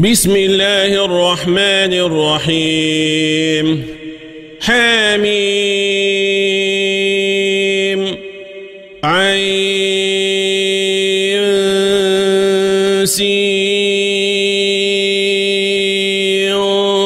بسم الله الرحمن الرحيم حميم عين سين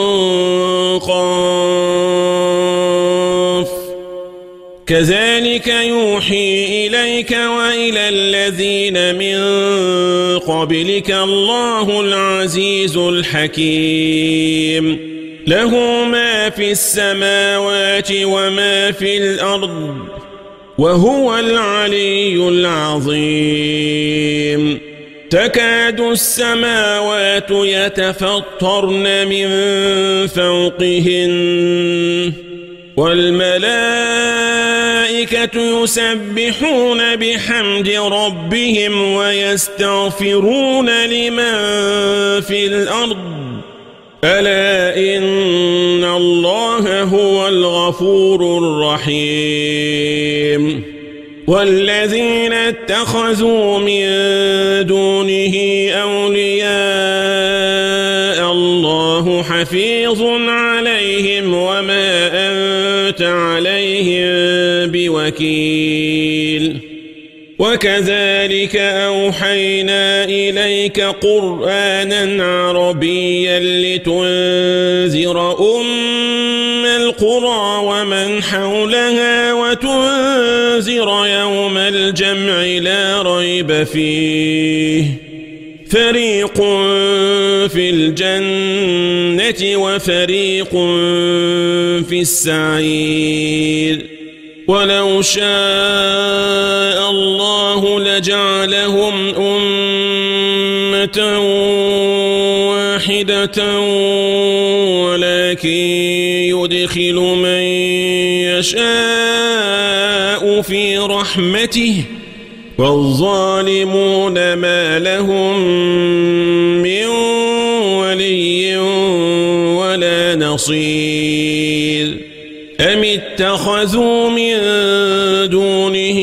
قاف كذلك يوحي إليك وإلى الذين من قبلك الله العزيز الحكيم له ما في السماوات وما في الأرض وهو العلي العظيم تكاد السماوات يتفطرن من فوقهن والملائكة يسبحون بحمد ربهم ويستغفرون لمن في الأرض ألا إن الله هو الغفور الرحيم والذين اتخذوا من دونه أولياء الله حفيظ عليهم وما أنت عليهم بوكيل وكذلك أوحينا إليك قرآنا عربيا لتنذر أم القرى ومن حولها وتنذر يوم الجمع لا ريب فيه فريق في الجنة وفريق في السعير ولو شاء الله لجعلهم أمة واحدة ولكن يدخل من يشاء في رحمته والظالمون ما لهم من ولي ولا نصير أم اتخذوا من دونه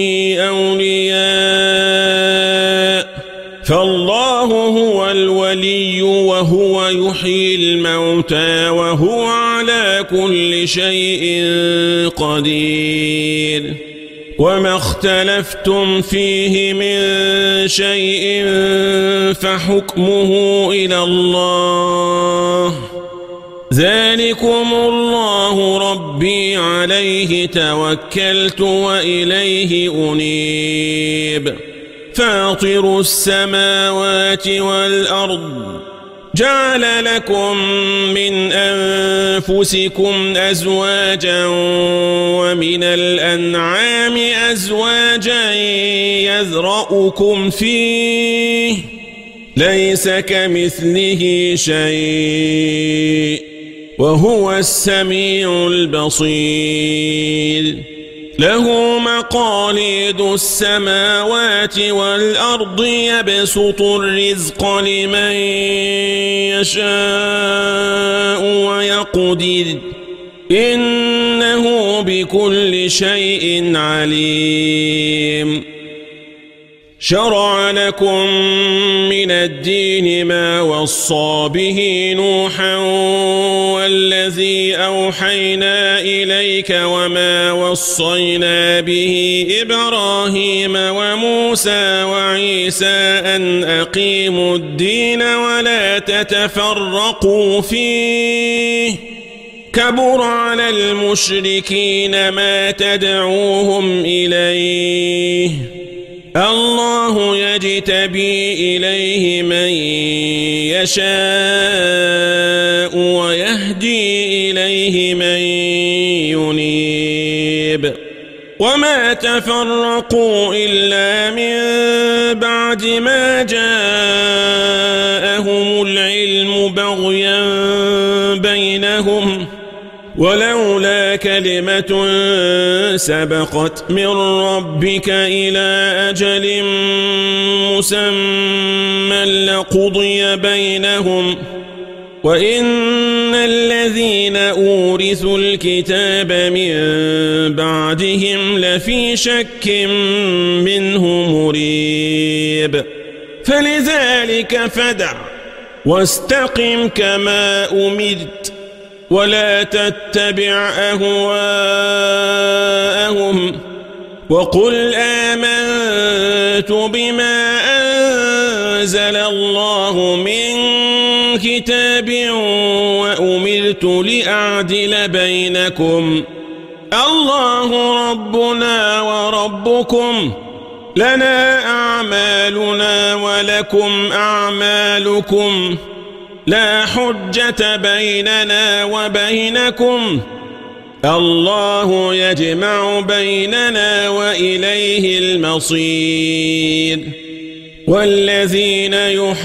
أولياء فالله هو الولي وهو يحيي الموتى وهو على كل شيء قدير وما اختلفتم فيه من شيء فحكمه إلى الله ذلكم الله ربي عليه توكلت وإليه أنيب فاطر السماوات والأرض جعل لكم من أنفسكم أزواجا ومن الأنعام أزواجا يذرأكم فيه ليس كمثله شيء وهو السميع البصير له مقاليد السماوات والأرض يبسط الرزق لمن يشاء ويقدر إنه بكل شيء عليم شرع لكم من الدين ما وصى به نوحا والذي أوحينا إليك وما وصينا به إبراهيم وموسى وعيسى أن أقيموا الدين ولا تتفرقوا فيه كبر على المشركين ما تدعوهم إليه الله يجتبي إليه من يشاء ويهدي إليه من ينيب وما تفرقوا إلا من بعد ما جاءهم العلم بغيا بينهم ولولا كلمة سبقت من ربك إلى أجل مسمى لقضي بينهم وإن الذين أورثوا الكتاب من بعدهم لفي شك منه مريب فلذلك فدع واستقم كما أمرت ولا تتبع أهواءهم وقل آمنت بما أنزل الله من كتاب وأمرت لأعدل بينكم الله ربنا وربكم لنا أعمالنا ولكم أعمالكم لا حجة بيننا وبينكم الله يجمع بيننا وإليه المصير والذين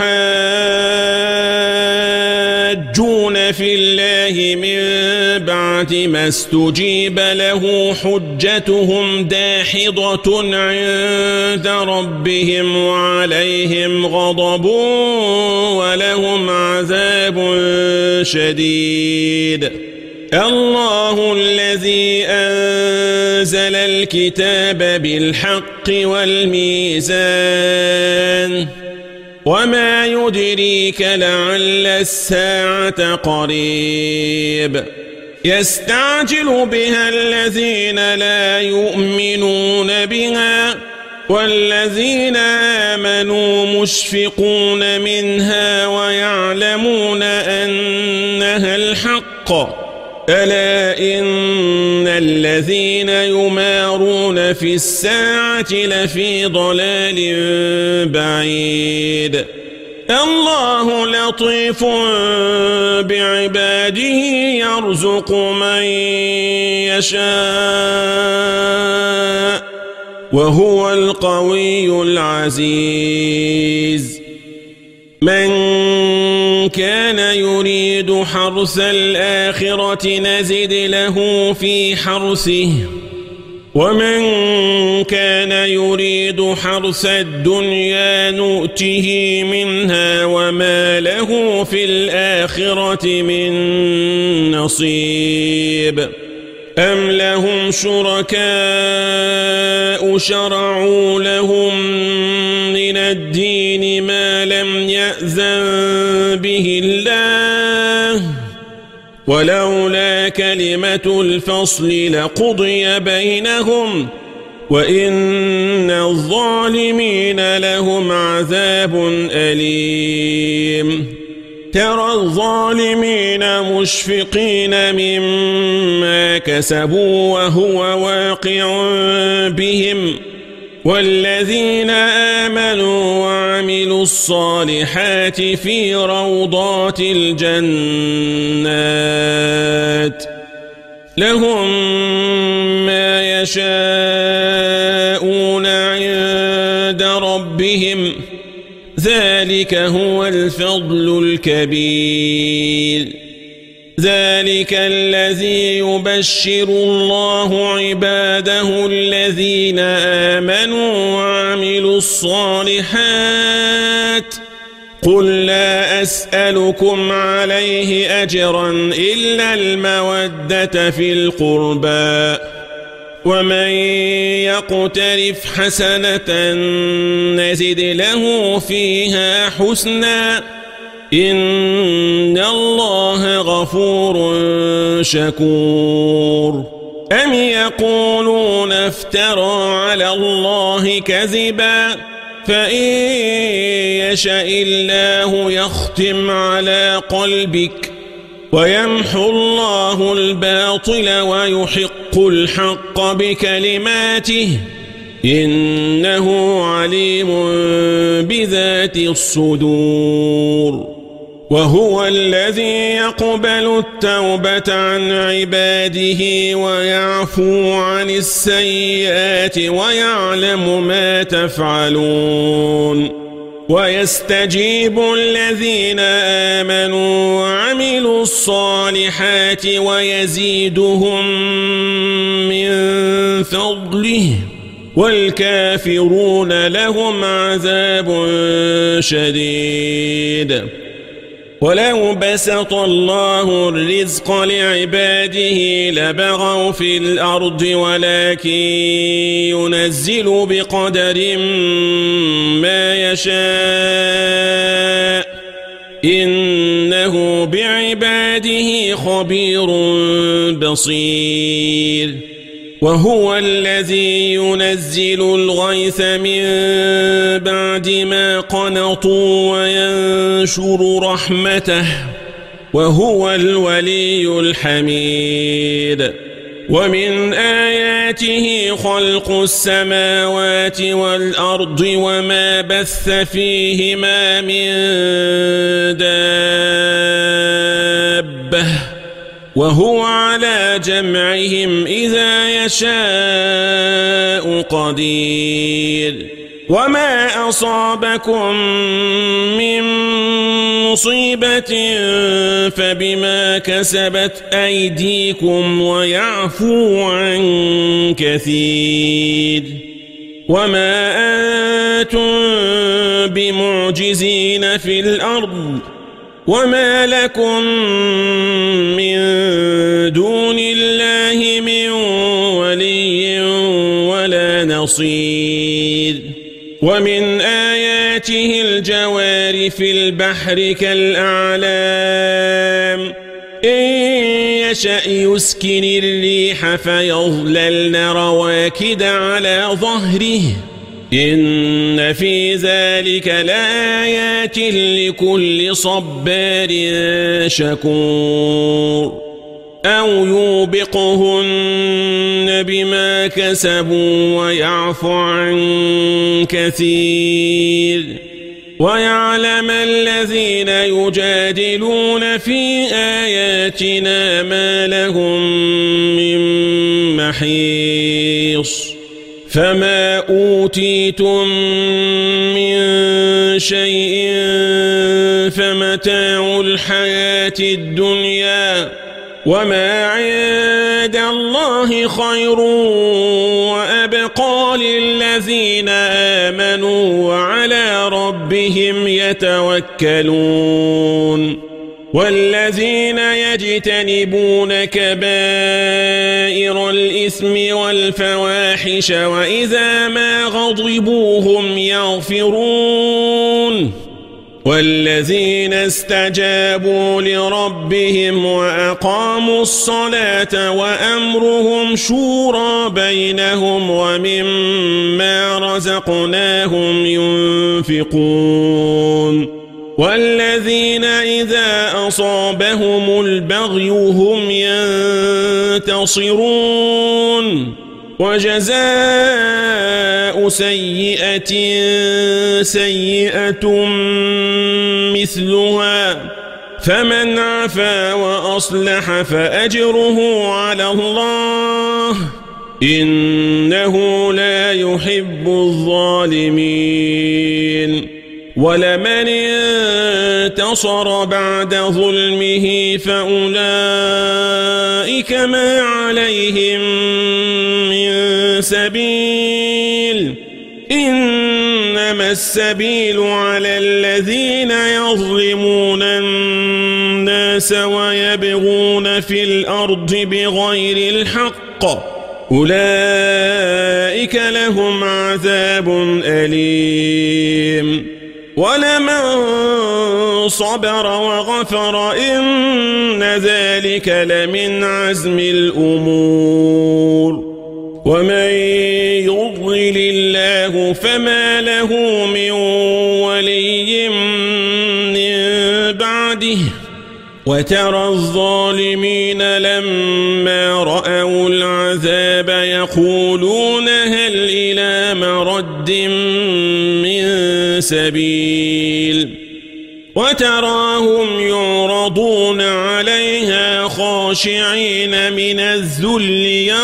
يحاجون في الله من بعد ما استجيب له حجتهم داحضة عند ربهم وعليهم غضب ولهم عذاب شديد الله الذي أنزل الكتاب بالحق والميزان وما يدريك لعل الساعة قريب يستعجل بها الذين لا يؤمنون بها والذين آمنوا مشفقون منها ويعلمون أنها الحق ألا إن الذين يمارون في الساعة لفي ضلال بعيد الله لطيف بعباده يرزق من يشاء وهو القوي العزيز من كان يريد حرث الآخرة نزد له في حرثه ومن كان يريد حرث الدنيا نؤته منها وما له في الآخرة من نصيب أم لهم شركاء شرعوا لهم من الدين ما لم يأذن به الله ولولا كلمة الفصل لقضي بينهم وإن الظالمين لهم عذاب أليم ترى الظالمين مشفقين مما كسبوا وهو واقع بهم والذين آمنوا وعملوا الصالحات في روضات الجنات لهم ما يشاءون عند ربهم ذلك هو الفضل الكبير ذلك الذي يبشر الله عباده الذين آمنوا وعملوا الصالحات قل لا أسألكم عليه أجرا إلا المودة في القربى ومن يقترف حسنة نزد له فيها حسنا إن الله غفور شكور أم يقولون افترى على الله كذبا فإن يشاء الله يختم على قلبك ويمحو الله الباطل ويحق الحق بكلماته إنه عليم بذات الصدور وهو الذي يقبل التوبة عن عباده ويعفو عن السيئات ويعلم ما تفعلون ويستجيب الذين آمنوا وعملوا الصالحات ويزيدهم من فضله والكافرون لهم عذاب شديد ولو بسط الله الرزق لعباده لبغوا في الأرض ولكن ينزل بقدر ما يشاء إنه بعباده خبير بصير وهو الذي ينزل الغيث من بعد ما قنطوا وينشر رحمته وهو الولي الحميد ومن آياته خلق السماوات والأرض وما بث فيهما من دابة وهو على جمعهم إذا يشاء قدير وما أصابكم من مصيبة فبما كسبت أيديكم ويعفو عن كثير وما أنتم بمعجزين في الأرض وما لكم من دون الله من ولي ولا نصير ومن آياته الجوار في البحر كالأعلام إن يشأ يسكن الريح فيظللن رواكد على ظهره إن في ذلك لآيات لكل صبار شكور أو يوبقهن بما كسبوا ويعفو عن كثير ويعلم الذين يجادلون في آياتنا ما لهم من محيص فما أوتيتم من شيء فمتاع الحياة الدنيا وما عند الله خير وأبقى للذين آمنوا وعلى ربهم يتوكلون والذين يجتنبون كبائر الإثم والفواحش وإذا ما غضبوا هم يغفرون والذين استجابوا لربهم وأقاموا الصلاة وأمرهم شورى بينهم ومما رزقناهم ينفقون والذين إذا أصابهم البغي هم ينتصرون وجزاء سيئة سيئة مثلها فمن عفا وأصلح فأجره على الله إنه لا يحب الظالمين ولمن انتصر بعد ظلمه فأولئك ما عليهم من سبيل إنما السبيل على الذين يظلمون الناس ويبغون في الأرض بغير الحق أولئك لهم عذاب أليم ولمن صبر وغفر إن ذلك لمن عزم الأمور ومن يضلل الله فما له من ولي من بعده وترى الظالمين لما رأوا العذاب يقولون هل إلى مرد من سبيل وتراهم يعرضون عليها خاشعين من الذل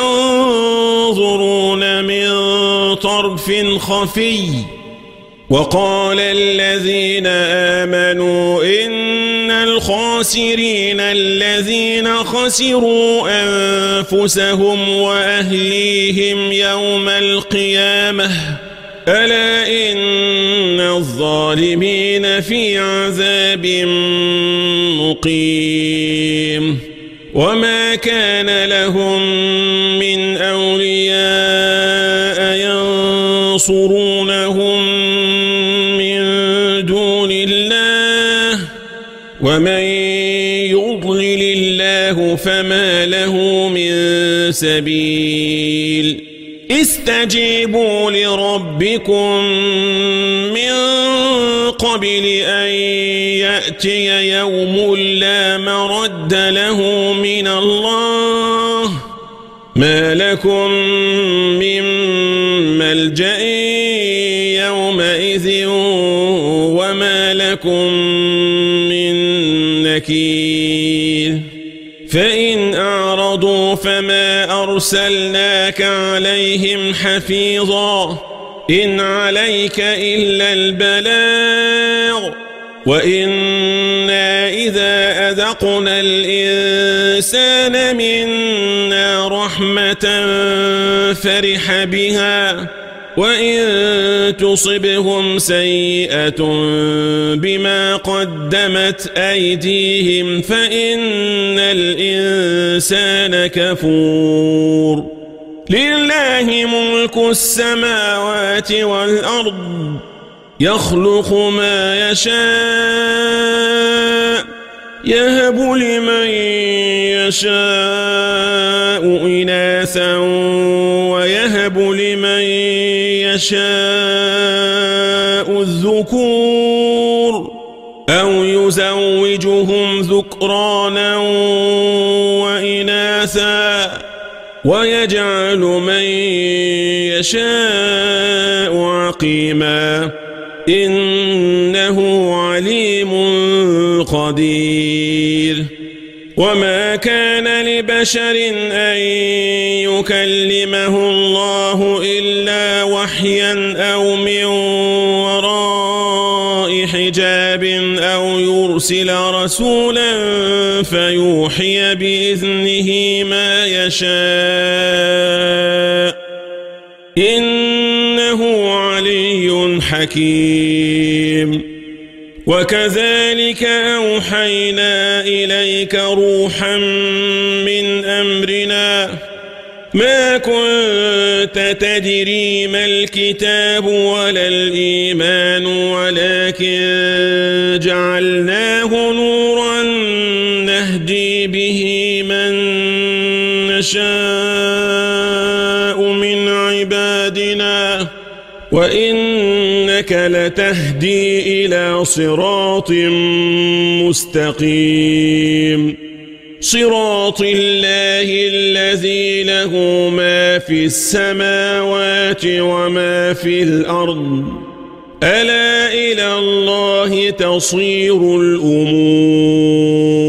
ينظرون من طرف خفي وقال الذين آمنوا إن الخاسرين الذين خسروا أنفسهم وأهليهم يوم القيامة ألا إن الظالمين في عذاب مقيم وما كان لهم من أولياء ينصرونهم من دون الله يضلل الله فما له من سبيل استجيبوا لربكم من قبل أن يأتي يوم لا مرد له من الله ما لكم من ملجأ يومئذ وما لكم من نكير فإن أعرضوا فما أرسلناك عليهم حفيظا إن عليك إلا البلاغ وإنا إذا أذقنا الإنسان منا رحمة فرح بها وإن تصبهم سيئة بما قدمت أيديهم فإن الإنسان كفور لله ملك السماوات والأرض يخلق ما يشاء يهب لمن يشاء إناثا ويهب لمن يشاء الذكور أو يزوجهم ذكرانا وإناثا ويجعل من يشاء عقيما إنه عليم قدير وما كان لبشر أن يكلمه الله إلا وحيا أو من وراء حجاب أو يرسل رسولا فيوحي بإذنه ما يشاء إنه علي حكيم وكذلك أوحينا إليك روحا من أمرنا ما كنت تدري ما الكتاب ولا الإيمان ولكن جعلناه نورا نهدي به من نشاء من عبادنا وإنك لتهدي إلى صراط مستقيم صراط الله الذي له ما في السماوات وما في الأرض ألا إلى الله تصير الأمور